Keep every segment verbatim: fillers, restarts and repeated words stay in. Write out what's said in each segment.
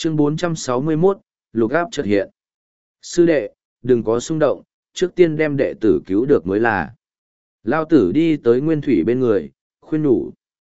Chương bốn trăm sáu mươi mốt, lục áp chợt hiện. Sư đệ, đừng có xung động, trước tiên đem đệ tử cứu được mới là. Lao tử đi tới Nguyên Thủy bên người, khuyên nhủ.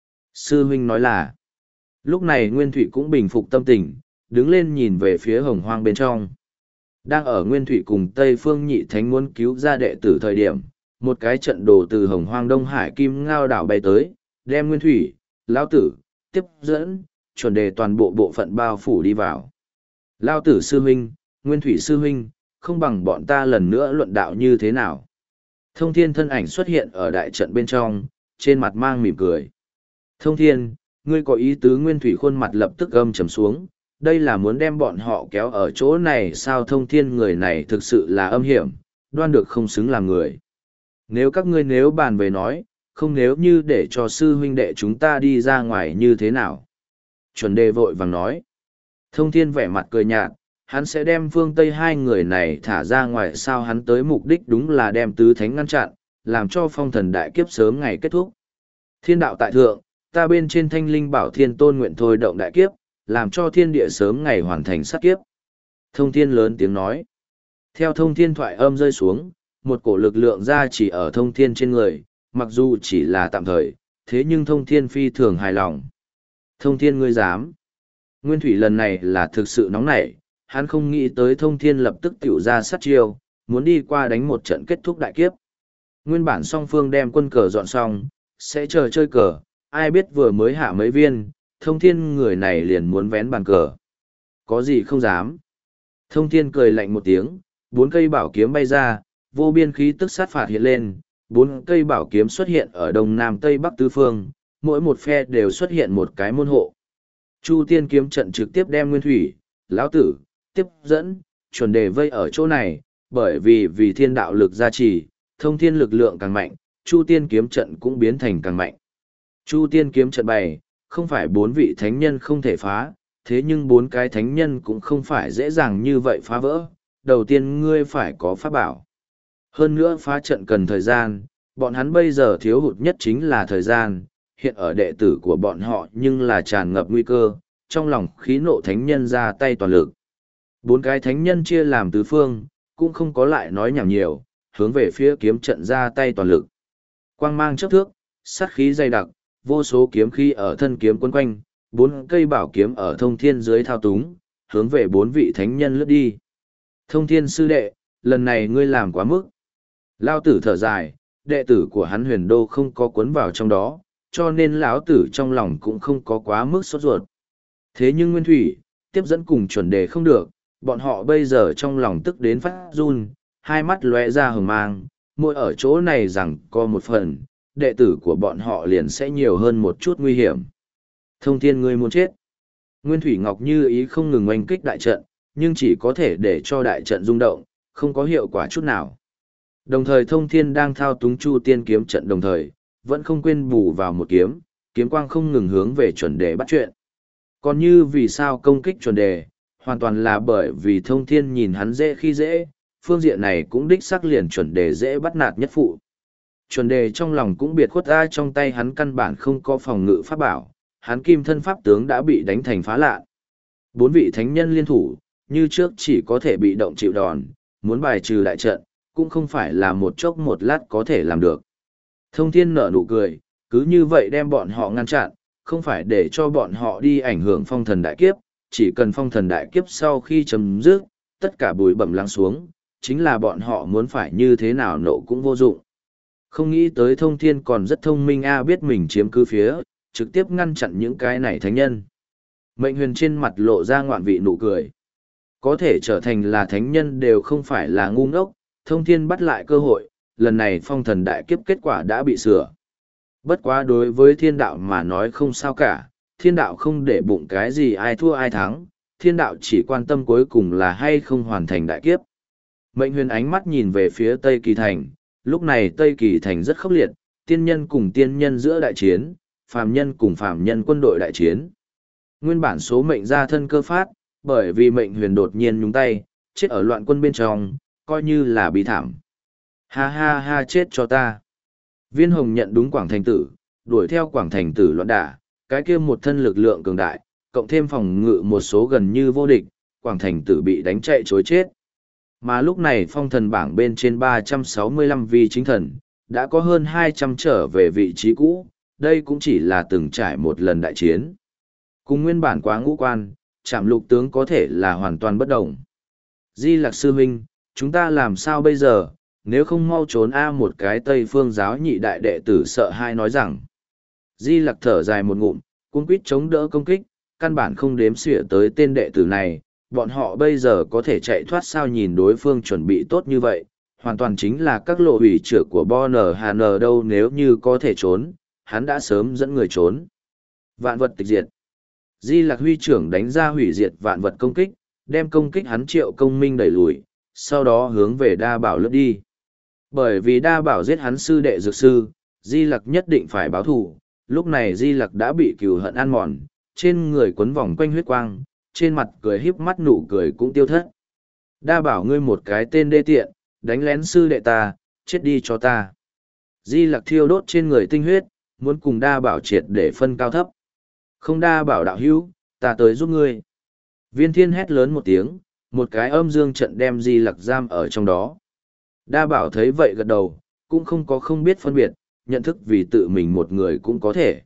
Sư huynh nói là. Lúc này Nguyên Thủy cũng bình phục tâm tình, đứng lên nhìn về phía hồng hoang bên trong. Đang ở Nguyên Thủy cùng Tây Phương Nhị Thánh muốn cứu ra đệ tử thời điểm, một cái trận đồ từ hồng hoang Đông Hải Kim Ngao đảo bay tới, đem Nguyên Thủy, Lao tử, tiếp dẫn, chuẩn đề toàn bộ bộ phận bao phủ đi vào. Lao tử sư huynh, Nguyên Thủy sư huynh, không bằng bọn ta lần nữa luận đạo như thế nào. Thông thiên thân ảnh xuất hiện ở đại trận bên trong, trên mặt mang mỉm cười. Thông thiên, ngươi có ý tứ? Nguyên Thủy khuôn mặt lập tức gầm trầm xuống, đây là muốn đem bọn họ kéo ở chỗ này sao? Thông thiên người này thực sự là âm hiểm, đoan được không xứng làm người. Nếu các ngươi nếu bàn về nói, không nếu như để cho sư huynh đệ chúng ta đi ra ngoài như thế nào? Chuẩn đề vội vàng nói. Thông thiên vẻ mặt cười nhạt, hắn sẽ đem phương Tây hai người này thả ra ngoài sao? Hắn tới mục đích đúng là đem tứ thánh ngăn chặn, làm cho phong thần đại kiếp sớm ngày kết thúc. Thiên đạo tại thượng, ta bên trên thanh linh bảo thiên tôn nguyện thôi động đại kiếp, làm cho thiên địa sớm ngày hoàn thành sát kiếp. Thông thiên lớn tiếng nói. Theo thông thiên thoại âm rơi xuống, một cổ lực lượng ra chỉ ở thông thiên trên người, mặc dù chỉ là tạm thời, thế nhưng thông thiên phi thường hài lòng. Thông thiên ngươi dám. Nguyên Thủy lần này là thực sự nóng nảy, hắn không nghĩ tới thông thiên lập tức tiểu ra sát chiêu, muốn đi qua đánh một trận kết thúc đại kiếp. Nguyên bản song phương đem quân cờ dọn xong, sẽ chờ chơi cờ, ai biết vừa mới hạ mấy viên, thông thiên người này liền muốn vén bàn cờ. Có gì không dám. Thông thiên cười lạnh một tiếng, bốn cây bảo kiếm bay ra, vô biên khí tức sát phạt hiện lên, bốn cây bảo kiếm xuất hiện ở đông nam tây bắc tứ phương, mỗi một phe đều xuất hiện một cái môn hộ. Chu tiên kiếm trận trực tiếp đem Nguyên Thủy, lão tử, tiếp dẫn, chuẩn đề vây ở chỗ này, bởi vì vì thiên đạo lực gia trì, thông thiên lực lượng càng mạnh, Chu tiên kiếm trận cũng biến thành càng mạnh. Chu tiên kiếm trận bày, không phải bốn vị thánh nhân không thể phá, thế nhưng bốn cái thánh nhân cũng không phải dễ dàng như vậy phá vỡ. Đầu tiên ngươi phải có pháp bảo. Hơn nữa phá trận cần thời gian, bọn hắn bây giờ thiếu hụt nhất chính là thời gian, hiện ở đệ tử của bọn họ nhưng là tràn ngập nguy cơ, trong lòng khí nộ thánh nhân ra tay toàn lực. Bốn cái thánh nhân chia làm tứ phương, cũng không có lại nói nhảm nhiều, hướng về phía kiếm trận ra tay toàn lực. Quang mang chớp thước, sát khí dày đặc, vô số kiếm khí ở thân kiếm quấn quanh, bốn cây bảo kiếm ở thông thiên dưới thao túng, hướng về bốn vị thánh nhân lướt đi. Thông thiên sư đệ, lần này ngươi làm quá mức. Lao tử thở dài, đệ tử của hắn huyền đô không có cuốn vào trong đó, cho nên lão tử trong lòng cũng không có quá mức sốt ruột. Thế nhưng Nguyên Thủy, tiếp dẫn cùng chuẩn đề không được, bọn họ bây giờ trong lòng tức đến phát run, hai mắt lóe ra hừng mang, mỗi ở chỗ này rằng có một phần, đệ tử của bọn họ liền sẽ nhiều hơn một chút nguy hiểm. Thông thiên ngươi muốn chết. Nguyên Thủy Ngọc Như ý không ngừng oanh kích đại trận, nhưng chỉ có thể để cho đại trận rung động, không có hiệu quả chút nào. Đồng thời thông thiên đang thao túng chu tiên kiếm trận đồng thời, vẫn không quên bù vào một kiếm, kiếm quang không ngừng hướng về chuẩn đề bắt chuyện. Còn như vì sao công kích chuẩn đề, hoàn toàn là bởi vì thông thiên nhìn hắn dễ khi dễ, phương diện này cũng đích xác liền chuẩn đề dễ bắt nạt nhất phụ. Chuẩn đề trong lòng cũng biệt khuất ra, trong tay hắn căn bản không có phòng ngự pháp bảo, hắn kim thân pháp tướng đã bị đánh thành phá lạ. Bốn vị thánh nhân liên thủ, như trước chỉ có thể bị động chịu đòn, muốn bài trừ đại trận, cũng không phải là một chốc một lát có thể làm được. Thông thiên nở nụ cười, cứ như vậy đem bọn họ ngăn chặn, không phải để cho bọn họ đi ảnh hưởng phong thần đại kiếp, chỉ cần phong thần đại kiếp sau khi chấm dứt, tất cả bụi bẩm lắng xuống, chính là bọn họ muốn phải như thế nào nộ cũng vô dụng. Không nghĩ tới thông thiên còn rất thông minh a, biết mình chiếm cứ phía, trực tiếp ngăn chặn những cái này thánh nhân. Mệnh huyền trên mặt lộ ra ngoạn vị nụ cười. Có thể trở thành là thánh nhân đều không phải là ngu ngốc, thông thiên bắt lại cơ hội, lần này phong thần đại kiếp kết quả đã bị sửa. Bất quá đối với thiên đạo mà nói không sao cả, thiên đạo không để bụng cái gì ai thua ai thắng, thiên đạo chỉ quan tâm cuối cùng là hay không hoàn thành đại kiếp. Mệnh huyền ánh mắt nhìn về phía Tây Kỳ Thành, lúc này Tây Kỳ Thành rất khốc liệt, tiên nhân cùng tiên nhân giữa đại chiến, phàm nhân cùng phàm nhân quân đội đại chiến. Nguyên bản số mệnh ra thân cơ phát, bởi vì mệnh huyền đột nhiên nhúng tay, chết ở loạn quân bên trong, coi như là bi thảm. Ha ha ha, chết cho ta. Viên Hồng nhận đúng Quảng Thành Tử, đuổi theo Quảng Thành Tử loạn đả, cái kia một thân lực lượng cường đại, cộng thêm phòng ngự một số gần như vô địch, Quảng Thành Tử bị đánh chạy chối chết. Mà lúc này phong thần bảng bên trên ba trăm sáu mươi lăm vị chính thần, đã có hơn hai trăm trở về vị trí cũ, đây cũng chỉ là từng trải một lần đại chiến. Cùng nguyên bản quá ngũ quan, Trảm Lục tướng có thể là hoàn toàn bất đồng. Di Lặc sư huynh, chúng ta làm sao bây giờ, nếu không mau trốn a một cái Tây Phương giáo nhị đại đệ tử sợ hai nói rằng. Di Lặc thở dài một ngụm, cuống quýt chống đỡ công kích, căn bản không đếm xỉa tới tên đệ tử này, bọn họ bây giờ có thể chạy thoát sao nhìn đối phương chuẩn bị tốt như vậy, hoàn toàn chính là các lộ hủy trưởng của Bonner Hàn đâu nếu như có thể trốn, hắn đã sớm dẫn người trốn. Vạn vật tịch diệt. Di Lặc huy trưởng đánh ra hủy diệt vạn vật công kích, đem công kích hắn Triệu Công Minh đẩy lùi, sau đó hướng về Đa Bảo lướt đi. Bởi vì Đa Bảo giết hắn sư đệ dược sư, Di Lặc nhất định phải báo thù, lúc này Di Lặc đã bị cừu hận ăn mòn, trên người quấn vòng quanh huyết quang, trên mặt cười híp mắt nụ cười cũng tiêu thất. Đa Bảo ngươi một cái tên đê tiện, đánh lén sư đệ ta, chết đi cho ta. Di Lặc thiêu đốt trên người tinh huyết, muốn cùng Đa Bảo triệt để phân cao thấp. Không Đa Bảo đạo hữu, ta tới giúp ngươi. Viên Thiên hét lớn một tiếng, một cái âm dương trận đem Di Lặc giam ở trong đó. Đa Bảo thấy vậy gật đầu, cũng không có không biết phân biệt, nhận thức vì tự mình một người cũng có thể.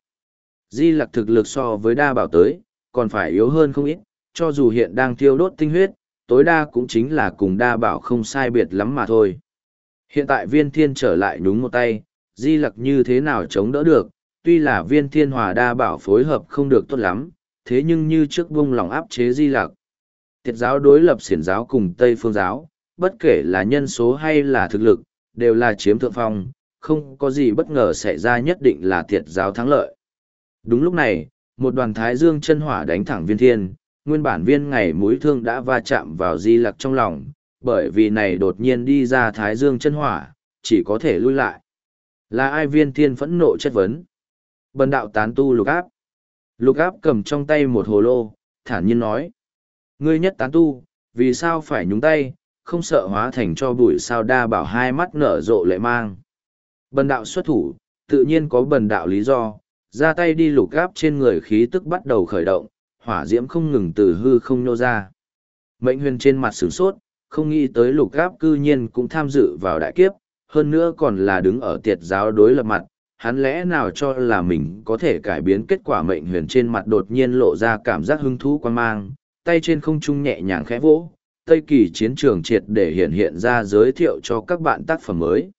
Di Lặc thực lực so với Đa Bảo tới, còn phải yếu hơn không ít, cho dù hiện đang thiêu đốt tinh huyết, tối đa cũng chính là cùng Đa Bảo không sai biệt lắm mà thôi. Hiện tại Viên Thiên trở lại nhúng một tay, Di Lặc như thế nào chống đỡ được, tuy là Viên Thiên hòa Đa Bảo phối hợp không được tốt lắm, thế nhưng như trước vung lòng áp chế Di Lặc. Tiệt giáo đối lập Xiển giáo cùng Tây Phương giáo, bất kể là nhân số hay là thực lực, đều là chiếm thượng phong, không có gì bất ngờ xảy ra nhất định là Tiệt giáo thắng lợi. Đúng lúc này, một đoàn thái dương chân hỏa đánh thẳng Viên Thiên, nguyên bản viên ngày mũi thương đã va chạm vào Di Lặc trong lòng, bởi vì này đột nhiên đi ra thái dương chân hỏa, chỉ có thể lui lại. Là ai? Viên Thiên phẫn nộ chất vấn. Bần đạo tán tu Lục Áp. Lục Áp cầm trong tay một hồ lô, thản nhiên nói. Ngươi nhất tán tu, vì sao phải nhúng tay, không sợ hóa thành cho bụi sao? Đa Bảo hai mắt nở rộ lệ mang. Bần đạo xuất thủ, tự nhiên có bần đạo lý do, ra tay đi. Lục Áp trên người khí tức bắt đầu khởi động, hỏa diễm không ngừng từ hư không nô ra. Mệnh Huyền trên mặt sửng sốt, không nghĩ tới Lục Áp cư nhiên cũng tham dự vào đại kiếp, hơn nữa còn là đứng ở Tiệt giáo đối lập mặt, hắn lẽ nào cho là mình có thể cải biến kết quả? Mệnh Huyền trên mặt đột nhiên lộ ra cảm giác hứng thú quan mang, tay trên không trung nhẹ nhàng khẽ vỗ, Tây Kỳ chiến trường triệt để hiện hiện ra giới thiệu cho các bạn tác phẩm mới.